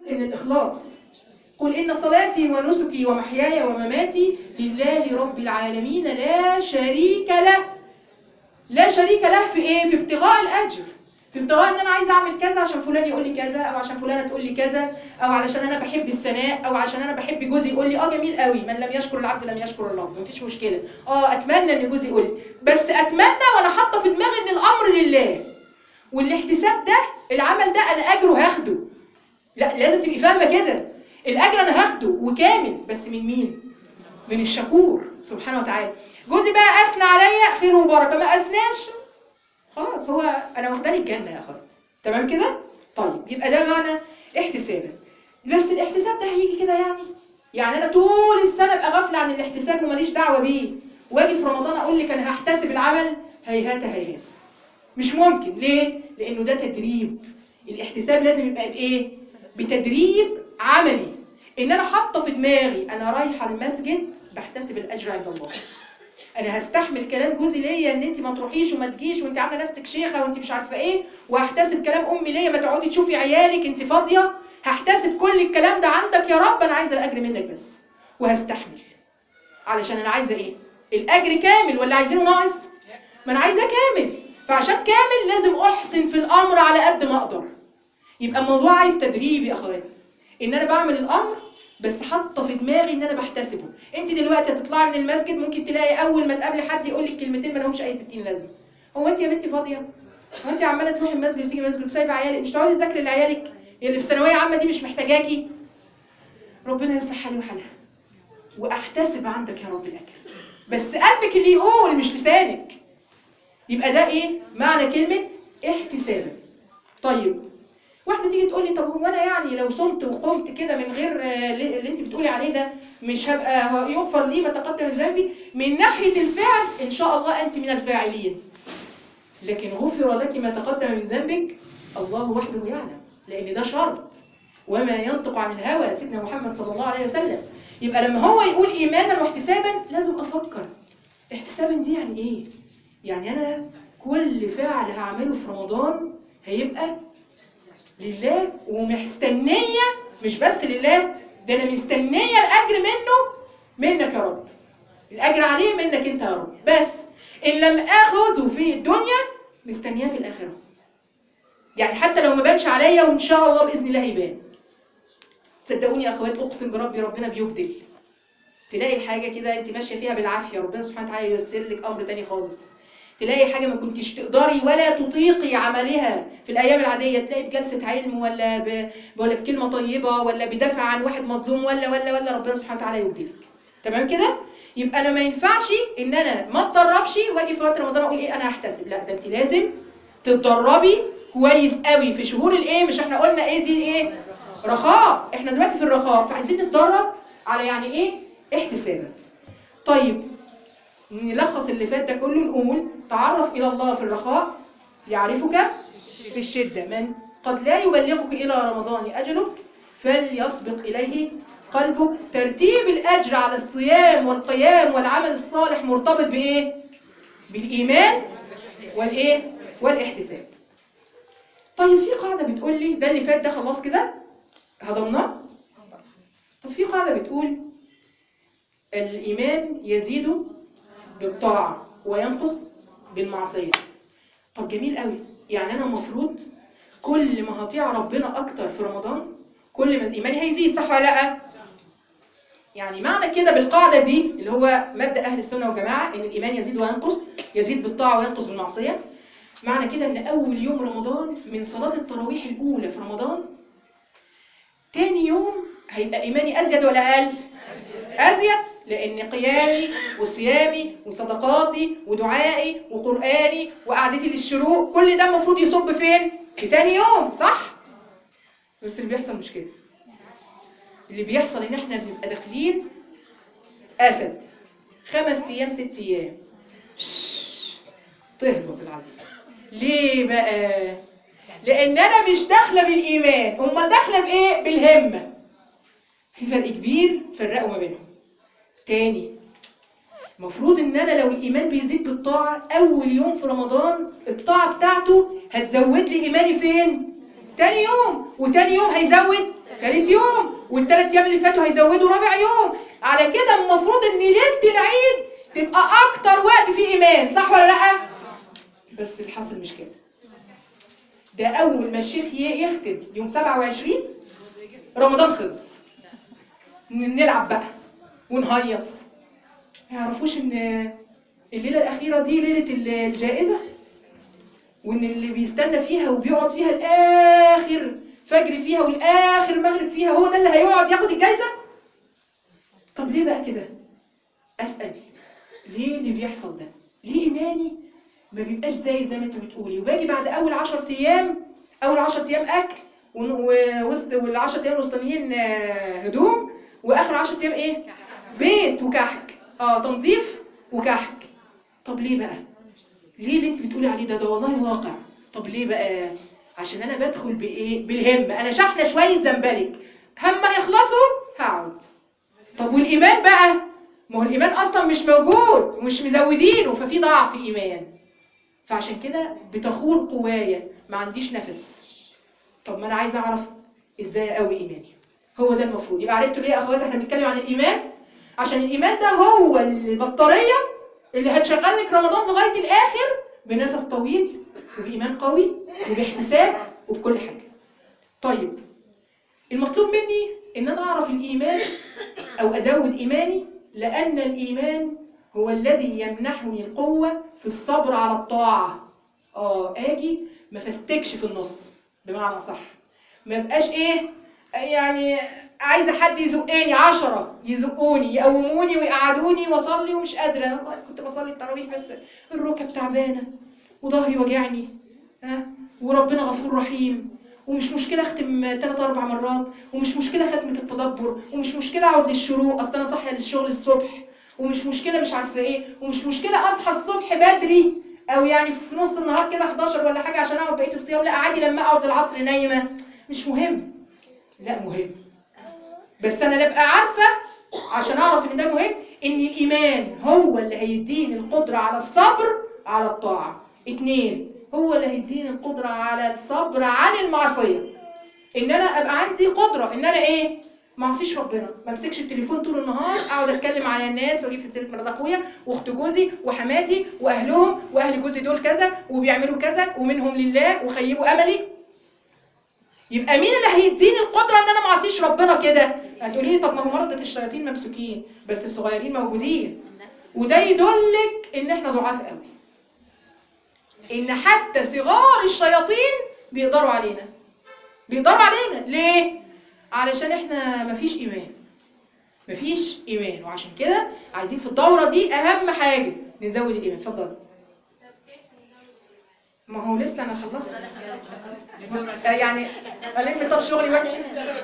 ان الاخلاص. قل ان صلاتي ونسكي ومحياي ومماتي لله رب العالمين لا شريك له. لا شريك له في ايه؟ في ابتغاء الاجر، في ابتغاء ان انا عايزه اعمل كذا عشان فلان يقول لي كذا، او عشان فلانه تقول لي كذا، او علشان انا بحب الثناء، او عشان انا بحب جوزي يقول لي جميل قوي، من لم يشكر العبد لم يشكر الله، مفيش مشكله. اتمنى ان جوزي يقول لي، بس اتمنى وانا حاطه في دماغي ان الامر لله، والاحتساب ده العمل ده انا اجره هاخده. لا لازم تبقي فاهمه كده، الاجر انا هاخده وكامل، بس من مين؟ من الشكور سبحانه وتعالى. جوزي بقى اثنى عليا خير وبركه، ما اثناش خلاص، هو انا واخده لي الجنه يا اخوات. تمام كده؟ طيب يبقى ده معنى احتسابا. بس الاحتساب ده هيجي كده يعني انا طول السنه ابقى غافله عن الاحتساب وماليش دعوه بيه، واجي في رمضان اقول لك انا هحتسب العمل؟ هيهات هيهات، مش ممكن. ليه؟ لانه ده تدريب. الاحتساب لازم يبقى بايه؟ بتدريب عملي، ان انا حاطه في دماغي انا رايحه المسجد بحتسب الاجر عند الله. انا هستحمل كلام جوزي ليا ان انت ما تروحيش وما تجيش وانت عامله نفسك شيخه وانت مش عارفه ايه، وهحتسب كلام امي ليا ما تقعدي تشوفي عيالك انت فاضيه. هحتسب كل الكلام ده عندك يا رب، انا عايزه الاجر منك بس، وهستحمل. علشان انا عايزه ايه؟ الاجر كامل ولا عايزينه ناقص؟ ما انا عايزاه كامل. فعشان كامل لازم احسن في الامر على قد ما اقدر. يبقى الموضوع عايز تدريب يا اخوات، ان انا بعمل الامر بس حاطه في دماغي ان انا بحتسبه. انت دلوقتي هتطلعي من المسجد ممكن تلاقي اول ما تقابلي حد يقول لك كلمتين ما لهمش اي 60 لازمه. هو انت يا بنتي فاضيه؟ هو انت عماله تروحي المسجد وتيجي المسجد وسايبه عيالك؟ مش تقعدي تذاكري لعيالك اللي في ثانويه عامه دي مش محتاجاكي؟ ربنا يصلح حالي وحالها، واحتسب عندك يا رب الاجر، بس قلبك اللي يقول مش لسانك. يبقى ده ايه معنى كلمه احتسابا. طيب واحده تيجي تقول لي طب هو انا يعني لو صمت وقمت كده من غير اللي انت بتقولي عليه ده مش هبقى يغفر لي ما تقدم من ذنبي؟ من ناحيه الفعل ان شاء الله انت من الفاعلين، لكن غفر لك ما تقدم من ذنبك الله وحده يعلم، لان ده شرط. وما ينطق عن الهوى سيدنا محمد صلى الله عليه وسلم. يبقى لما هو يقول ايمانا واحتسابا لازم افكر احتسابا دي يعني ايه؟ يعني انا كل فعل هعمله في رمضان هيبقى لله، ومستنيه مش بس لله، ده انا مستنيه الاجر منك يا رب، الاجر عليه منك انت يا رب، بس ان لم اخذه في الدنيا مستنياه في الاخره. يعني حتى لو ما بانش عليا وان شاء الله باذن الله يبان. صدقوني يا اخوات اقسم بربي ربنا بيبدل. تلاقي الحاجه كده انت ماشيه فيها بالعافيه ربنا سبحانه وتعالى ييسر لك امر تاني خالص. تلاقي حاجه ما كنتش تقدري ولا تطيقي عملها في الايام العاديه، تلاقي بجلسه علم ولا بكلمه طيبه ولا بدافع عن واحد مظلوم ولا ربنا سبحانه وتعالى يبدلك. تمام كده؟ يبقى انا ما ينفعش ان انا ما اتدربش واجي في وقت رمضان اقول ايه انا هحتسب. لا، ده انت لازم تتدربي كويس قوي في شهور الايه، مش احنا قلنا ايه دي ايه؟ رخاء. احنا دلوقتي في الرخاء، فعايزين نتدرب على يعني ايه احتسابا. طيب نلخص اللي فات ده كله، نقول تعرف الى الله في الرخاء يعرفك في الشده. من قد لا يبلغك الى رمضان اجلك فليسبق اليه قلبك. ترتيب الاجر على الصيام والقيام والعمل الصالح مرتبط بايه؟ بالايمان والايه؟ والاحتساب. طيب في قاعده بتقول لي، ده اللي فات ده خلاص كده هضمناه. طب في قاعده بتقول الايمان يزيد بالطاعه وينقص بالمعصيه. طب جميل قوي، يعني انا المفروض كل ما هطيع ربنا اكتر في رمضان كل ما ايماني هيزيد، صح ولا لا؟ يعني معنى كده بالقاعده دي اللي هو مبدا اهل السنه والجماعه ان الايمان يزيد وينقص، يزيد بالطاعه وينقص بالمعصيه. معنى كده ان اول يوم رمضان من صلاه التراويح الاولى في رمضان، تاني يوم هيبقى ايماني ازيد ولا اقل؟ ازيد، لان قيامي وصيامي وصدقاتي ودعائي وقراني وقعدتي للشروق كل ده المفروض يصب فين؟ في تاني يوم، صح؟ بس اللي بيحصل مش كده. اللي بيحصل ان احنا بنبقى داخلين اسد 5 ايام 6 ايام تهبط العزيز. ليه بقى؟ لان انا مش داخله بالايمان، امال داخله بايه؟ بالهمه. في فرق كبير فرقوا ما بينهم. تاني، المفروض ان انا لو الايمان بيزيد بالطاعه اول يوم في رمضان الطاعه بتاعته هتزود لي ايماني فين؟ تاني يوم، وتاني يوم هيزود ثالث تالت يوم، والثلاث ايام اللي فاتوا هيزودوا رابع يوم. على كده المفروض ان ليله العيد تبقى اكتر وقت فيه ايمان، صح ولا لا؟ بس الحاصل مش كده. ده اول ما الشيخ يختم يوم 27 رمضان خلص، نلعب بقى ونهيص. ما يعرفوش ان الليله الاخيره دي ليله الجائزه، وان اللي بيستنى فيها وبيقعد فيها الاخر فجر فيها والاخر مغرب فيها هو ده اللي هيقعد ياخد الجائزه. طب ليه بقى كده؟ اسال ليه اللي بيحصل ده؟ ليه ايماني ما بيبقاش زي ما انت بتقولي، وباجي بعد اول 10 ايام، اول 10 ايام اكل ووسط، وال10 ايام الوسطانيين هدوم، واخر 10 ايام ايه؟ بيت وكحك، تنظيف وكحك. طب ليه بقى؟ ليه اللي انت بتقولي عليه ده والله واقع. طب ليه بقى؟ عشان انا بدخل بايه؟ بالهم. انا شحنه شويه زنبلك، هم هيخلصوا هقعد. طب والايمان بقى؟ ما هو الايمان اصلا مش موجود ومش مزودينه، ففي ضعف ايمان، فعشان كده بتخور قوايا، ما عنديش نفس. طب ما انا عايزه اعرف ازاي اقوي ايماني. هو ده المفروض. يبقى عرفتوا ليه يا اخوات احنا بنتكلم عن الايمان؟ عشان الايمان ده هو البطاريه اللي هتشغلك رمضان لغايه الاخر بنفس طويل وبايمان قوي وباحتساب وبكل حاجه. طيب المطلوب مني ان انا اعرف الايمان او ازود ايماني، لان الايمان هو الذي يمنحني القوه في الصبر على الطاعه. اجي ما فستكش في النص، بمعنى صح، ما بقاش ايه يعني عايزه حد يزقني، 10 يزقوني يقوموني ويقعدوني واصلي ومش قادره. والله كنت بصلي التراويح بس الركب تعبانه وظهري وجعني، وربنا غفور رحيم، ومش مشكله اختم 3 4 مرات، ومش مشكله ختمه التدبر، ومش مشكله اقعد للشروق اصل انا صاحيه للشغل الصبح، ومش مشكله مش عارفه ايه، ومش مشكله اصحى الصبح بدري او يعني في نص النهار كده 11 ولا حاجه عشان اقعد بقيه الصيام. لا عادي لما اقعد العصر نايمه، مش مهم. لا مهم، بس انا لا ابقى عارفه عشان اعرف ان ده مهم ان الايمان هو اللي هيديني القدره على الصبر على الطاعه. 2 هو اللي هيديني القدره على الصبر عن المعصيه، ان انا ابقى عندي قدره ان انا ايه؟ ما اعصيش ربنا، ما امسكش التليفون طول النهار اقعد اتكلم على الناس واجيب في سيره مرات اخويا واخت جوزي وحماتي واهلهم واهل جوزي دول كذا وبيعملوا كذا ومنهم لله وخيبوا املي. يبقى مين اللي هيديني القدره ان انا ما اعصيش ربنا كده؟ هتقولي لي طب ما هو مرضى الشياطين ممسوكين بس الصغيرين موجودين، وده يدلك ان احنا ضعاف قوي، ان حتى صغار الشياطين بيقدروا علينا. بيقدروا علينا ليه؟ علشان احنا مفيش ايمان، مفيش ايمان، وعشان كده عايزين في الدوره دي اهم حاجه نزود الايمان. اتفضل. ما هو لسه انا خلصت يعني الم طب شغلي وامشي.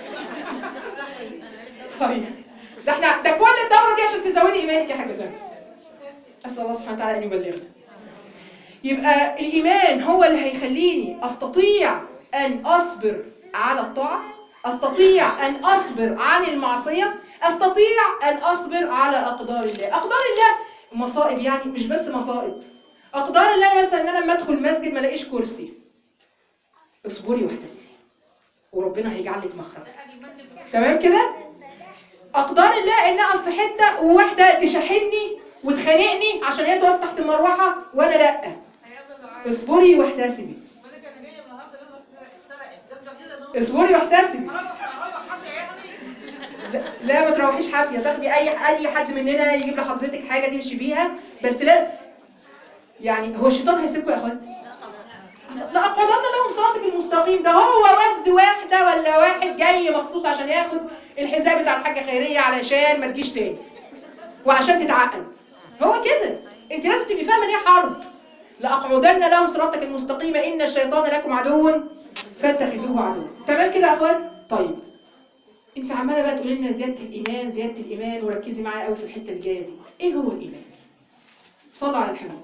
طيب ده كل الدوره دي عشان تزودي ايمانك يا حاجه ساميه. اسال الله سبحانه وتعالى ان يبلغنا. يبقى الايمان هو اللي هيخليني استطيع ان اصبر على الطاعه، استطيع ان اصبر عن المعصيه، استطيع ان اصبر على اقدار الله. اقدار الله مصائب، يعني مش بس مصائب، اقدار الله مثلا ان انا لما ادخل المسجد ما الاقيش كرسي، اصبري واحتسبي وربنا هيجعل لك مخرج. تمام كده؟ اقدار الله ان اقف في حته وواحده تشحنني وتخانقني عشان هي تقف تحت المروحه وانا لا، اصبري واحتسبي. اصبري واحتسبي. لا ما تروحيش حافيه، تاخدي اي حد مننا يجيب لحضرتك حاجه تمشي بيها، بس لا يعني هو الشيطان هيسيبكم يا اخواتي؟ لا اقعدن لهم صراطك المستقيم. ده هو وز واحده ولا واحد جاي مخصوص عشان ياخد الحذاء بتاع الحاجه خيريه علشان ما تجيش تاني وعشان تتعقد. هو كده، انت لازم تبقي فاهمه ان هي حرب. لاقعدن لهم صراطك المستقيم ان الشيطان لكم عدو فاتخذوه عدوا. تمام كده يا اخوات؟ طيب انت عماله بقى تقولي لنا زياده الايمان زياده الايمان، وركزي معايا قوي في الحته الجايه دي. ايه هو الايمان؟ صلوا على الحبيب.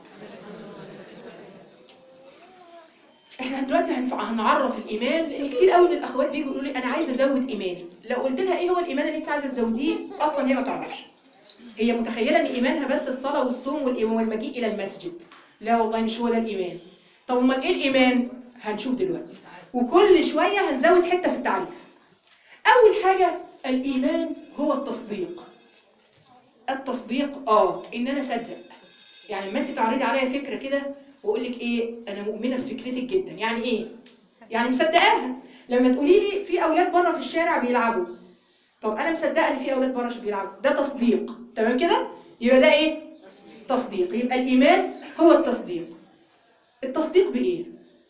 احنا دلوقتي هنعرف الايمان، لان كتير قوي من الاخوات بيجوا يقولوا لي انا عايزه ازود ايماني. لو قلت لها ايه هو الايمان اللي انت عايزه تزوديه، اصلا هي ما تعرفش. هي متخيله ان ايمانها بس الصلاه والصوم والمجيء الى المسجد. لا والله مش هو ده الايمان. طب امال ايه الايمان؟ هنشوف دلوقتي، وكل شويه هنزود حته في التعريف. اول حاجة الإيمان هو التصديق. التصديق إن أنا أصدق. يعني لما أنت تعرضي عليا فكرة كده وأقول لك إيه أنا مؤمنة بفكرتك جدا، يعني إيه؟ يعني مصدقاها. لما تقولي لي في أولاد بره في الشارع بيلعبوا، طب أنا مصدقة إن في أولاد بره بيلعبوا، ده تصديق. تمام كده؟ يبقى ده إيه؟ تصديق. يبقى الإيمان هو التصديق. التصديق بإيه؟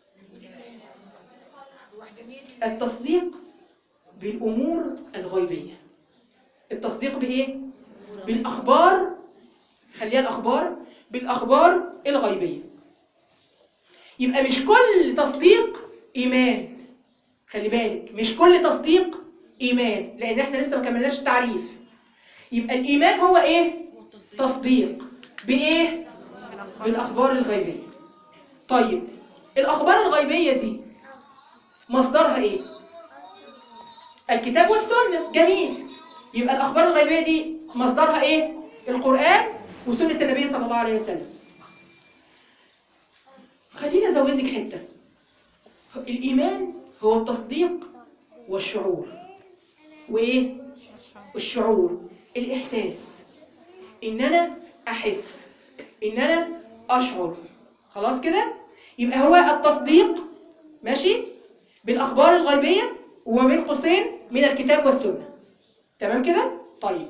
التصديق بالأمور الغيبية. التصديق بإيه؟ بالأخبار. خليها الأخبار، بالأخبار الغيبية. يبقى مش كل تصديق إيمان. خلي بالك، مش كل تصديق إيمان، لأن احنا لسه ما كملناش التعريف. يبقى الإيمان هو إيه؟ تصديق بإيه؟ بالأخبار الغيبية. طيب الأخبار الغيبية دي مصدرها إيه؟ الكتاب والسنة. جميل. يبقى الأخبار الغيبية دي مصدرها إيه؟ القرآن وسنة النبي صلى الله عليه وسلم. خلينا أزود لك حتة. الإيمان هو التصديق والشعور. وإيه؟ الشعور، الإحساس، إن أنا أحس، إن أنا أشعر. خلاص كده؟ يبقى هو التصديق ماشي بالأخبار الغيبية وما بين قوسين من الكتاب والسنة. تمام كده؟ طيب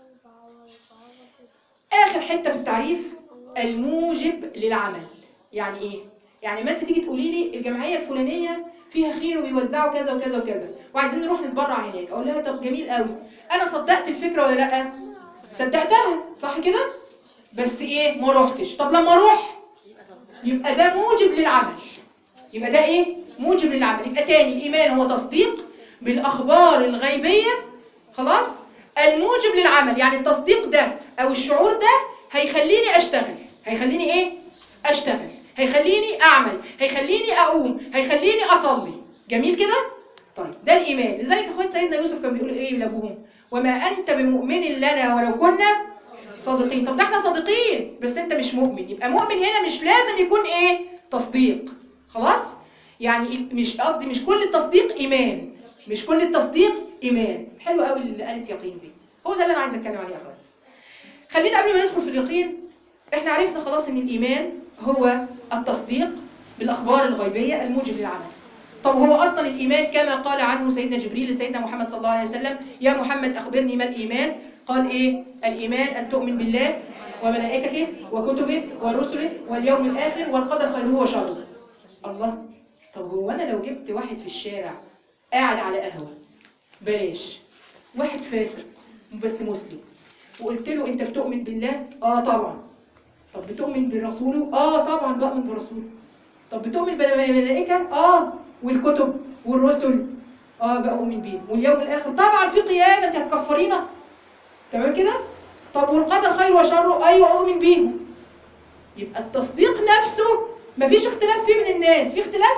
آخر حتة في التعريف الموجب للعمل. يعني إيه؟ يعني ما أنت تيجي تقولي لي الجمعية الفلانية فيها خير وبيوزعوا كذا وكذا وكذا وعايزين نروح نتبرع هناك، أقول لها طب جميل قوي، أنا صدقت الفكرة ولا لأ؟ صدقتها، صح كده؟ بس إيه؟ ما روحتش. طب لما أروح يبقى ده موجب للعمل. يبقى ده إيه؟ موجب للعمل. يبقى تاني الإيمان هو تصديق بالأخبار الغيبية، خلاص؟ الموجب للعمل. يعني التصديق ده أو الشعور ده هيخليني أشتغل. هيخليني إيه؟ أشتغل. هيخليني أعمل. هيخليني أقوم. هيخليني أصلي. جميل كده؟ طيب ده الإيمان. لذلك أخوات سيدنا يوسف كان بيقول إيه لأبوهم؟ وما أنت بمؤمن لنا ولو كنا صادقين. طب ده احنا صادقين بس أنت مش مؤمن. يبقى مؤمن هنا مش لازم يكون إيه؟ تصديق. خلاص؟ يعني مش قصدي مش كل التصديق إيمان. مش كل التصديق إيمان. حلو قوي اللي قالت يقين دي. هو ده اللي أنا عايز أتكلم عليه يا أخوات. خلينا قبل ما ندخل في اليقين، احنا عرفنا خلاص ان الإيمان هو التصديق بالأخبار الغيبية الموجب للعمل. طب هو أصلا الإيمان كما قال عنه سيدنا جبريل لسيدنا محمد صلى الله عليه وسلم يا محمد أخبرني ما الإيمان؟ قال إيه؟ الإيمان أن تؤمن بالله وملائكته وكتبه ورسله واليوم الآخر والقدر خيره وشره. الله. طب هو أنا لو جبت واحد في الشارع قاعد على قهوة، بلاش واحد فاسق بس مسلم، وقلت له أنت بتؤمن بالله؟ طبعا. طب بتؤمن برسوله؟ طبعا بؤمن برسوله. طب بتؤمن بالملائكة؟ والكتب والرسل؟ بؤمن بيه. واليوم الآخر؟ طبعا في قيامة، انت هتكفرينا. تمام كده؟ طب والقدر خير وشره؟ أيوة أؤمن بيه. يبقى التصديق نفسه مفيش اختلاف فيه من الناس. في اختلاف؟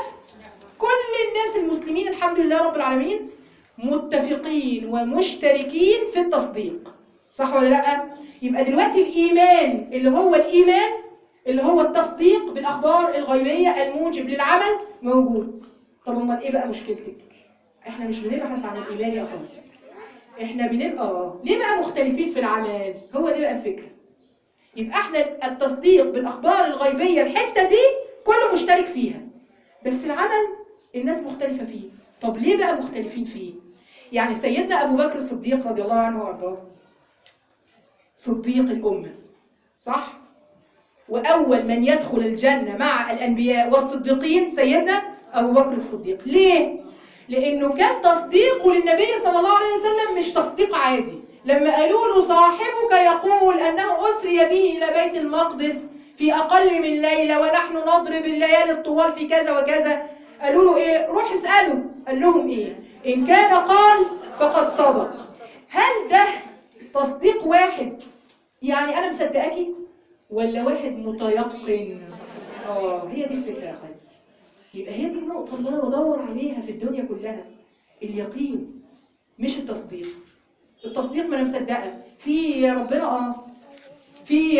كل الناس المسلمين الحمد لله رب العالمين متفقين ومشتركين في التصديق. صح ولا لأ؟ يبقى دلوقتي الإيمان اللي هو الإيمان اللي هو التصديق بالأخبار الغيبية الموجب للعمل موجود. طب امال إيه بقى مشكلتك؟ إحنا مش بنبحث عن الإيمان يا أخوان. إحنا بنبقى ليه بقى مختلفين في العمل؟ هو دي بقى الفكرة. يبقى إحنا التصديق بالأخبار الغيبية الحتة دي كله مشترك فيها، بس العمل الناس مختلفة فيه. طب ليه بقى مختلفين فيه؟ يعني سيدنا أبو بكر الصديق رضي الله عنه وأرضاه صديق الأمة، صح؟ وأول من يدخل الجنة مع الأنبياء والصديقين سيدنا أبو بكر الصديق. ليه؟ لأنه كان تصديقه للنبي صلى الله عليه وسلم مش تصديق عادي. لما قالوا له صاحبك يقول أنه أسري به إلى بيت المقدس في أقل من ليلة ونحن نضرب الليالي الطوال في كذا وكذا، قالوا له إيه؟ روح اسأله. قال لهم إيه؟ إن كان قال فقد صدق. هل ده تصديق واحد يعني أنا مصدقاكي؟ ولا واحد متيقن؟ هي دي الفكرة يا أخواتي. يبقى هي دي النقطة اللي أنا بدور عليها في الدنيا كلها، اليقين مش التصديق. التصديق ما أنا مصدقة في ربنا، في